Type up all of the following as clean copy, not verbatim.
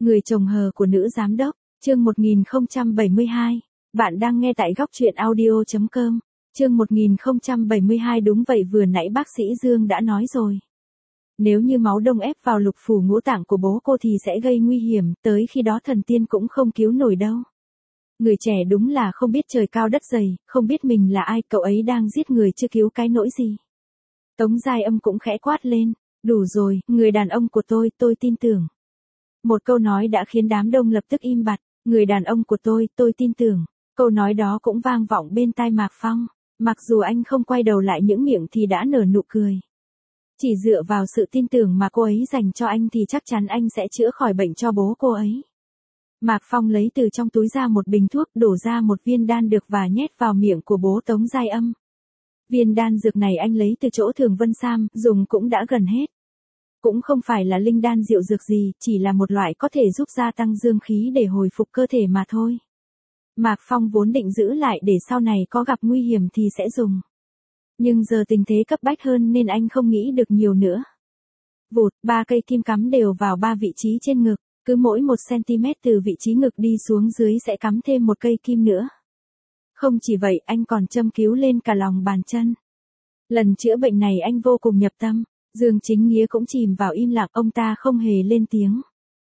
Người chồng hờ của nữ giám đốc, chương 1072. Bạn đang nghe tại góc truyện audio.com. Chương 1072 đúng vậy vừa nãy bác sĩ Dương đã nói rồi. Nếu như máu đông ép vào lục phủ ngũ tạng của bố cô thì sẽ gây nguy hiểm, tới khi đó thần tiên cũng không cứu nổi đâu. Người trẻ đúng là không biết trời cao đất dày, không biết mình là ai, cậu ấy đang giết người chưa cứu cái nỗi gì. Tống Giai Âm cũng khẽ quát lên, đủ rồi, người đàn ông của tôi tin tưởng. Một câu nói đã khiến đám đông lập tức im bặt, người đàn ông của tôi tin tưởng. Câu nói đó cũng vang vọng bên tai Mạc Phong, mặc dù anh không quay đầu lại những miệng thì đã nở nụ cười. Chỉ dựa vào sự tin tưởng mà cô ấy dành cho anh thì chắc chắn anh sẽ chữa khỏi bệnh cho bố cô ấy. Mạc Phong lấy từ trong túi ra một bình thuốc, đổ ra một viên đan dược và nhét vào miệng của bố Tống Giai Âm. Viên đan dược này anh lấy từ chỗ Thường Vân Sam, dùng cũng đã gần hết. Cũng không phải là linh đan diệu dược gì, chỉ là một loại có thể giúp gia tăng dương khí để hồi phục cơ thể mà thôi. Mạc Phong vốn định giữ lại để sau này có gặp nguy hiểm thì sẽ dùng. Nhưng giờ tình thế cấp bách hơn nên anh không nghĩ được nhiều nữa. Vụt, 3 cây kim cắm đều vào 3 vị trí trên ngực, cứ mỗi 1 cm từ vị trí ngực đi xuống dưới sẽ cắm thêm một cây kim nữa. Không chỉ vậy, anh còn châm cứu lên cả lòng bàn chân. Lần chữa bệnh này anh vô cùng nhập tâm. Dương Chính Nghĩa cũng chìm vào im lặng, ông ta không hề lên tiếng.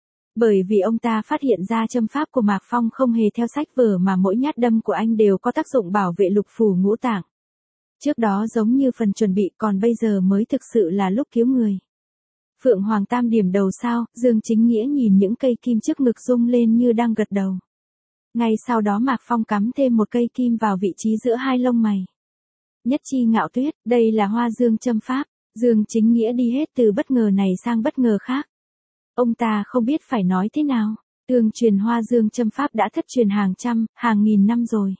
Bởi vì ông ta phát hiện ra châm pháp của Mạc Phong không hề theo sách vở mà mỗi nhát đâm của anh đều có tác dụng bảo vệ lục phủ ngũ tạng. Trước đó giống như phần chuẩn bị, còn bây giờ mới thực sự là lúc cứu người. Phượng Hoàng Tam điểm đầu sao, Dương Chính Nghĩa nhìn những cây kim trước ngực rung lên như đang gật đầu. Ngay sau đó Mạc Phong cắm thêm một cây kim vào vị trí giữa hai lông mày. Nhất chi ngạo tuyết, đây là Hoa Dương châm pháp. Dương Chính Nghĩa đi hết từ bất ngờ này sang bất ngờ khác. Ông ta không biết phải nói thế nào. Tương truyền Hoa Dương châm pháp đã thất truyền hàng trăm, hàng nghìn năm rồi.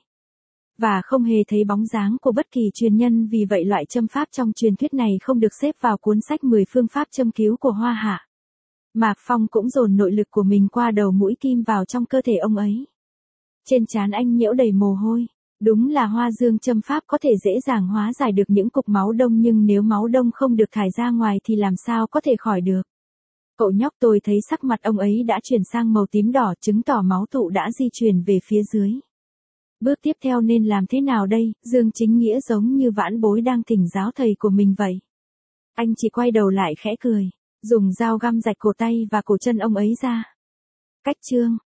Và không hề thấy bóng dáng của bất kỳ truyền nhân, vì vậy loại châm pháp trong truyền thuyết này không được xếp vào cuốn sách 10 phương pháp châm cứu của Hoa Hạ. Mạc Phong cũng dồn nội lực của mình qua đầu mũi kim vào trong cơ thể ông ấy. Trên trán anh nhiễu đầy mồ hôi. Đúng là Hoa Dương châm pháp có thể dễ dàng hóa giải được những cục máu đông, nhưng nếu máu đông không được thải ra ngoài thì làm sao có thể khỏi được. Cậu nhóc, tôi thấy sắc mặt ông ấy đã chuyển sang màu tím đỏ, chứng tỏ máu tụ đã di chuyển về phía dưới. Bước tiếp theo nên làm thế nào đây? Dương Chính Nghĩa giống như vãn bối đang thỉnh giáo thầy của mình vậy. Anh chỉ quay đầu lại khẽ cười, dùng dao găm rạch cổ tay và cổ chân ông ấy ra. Cách chương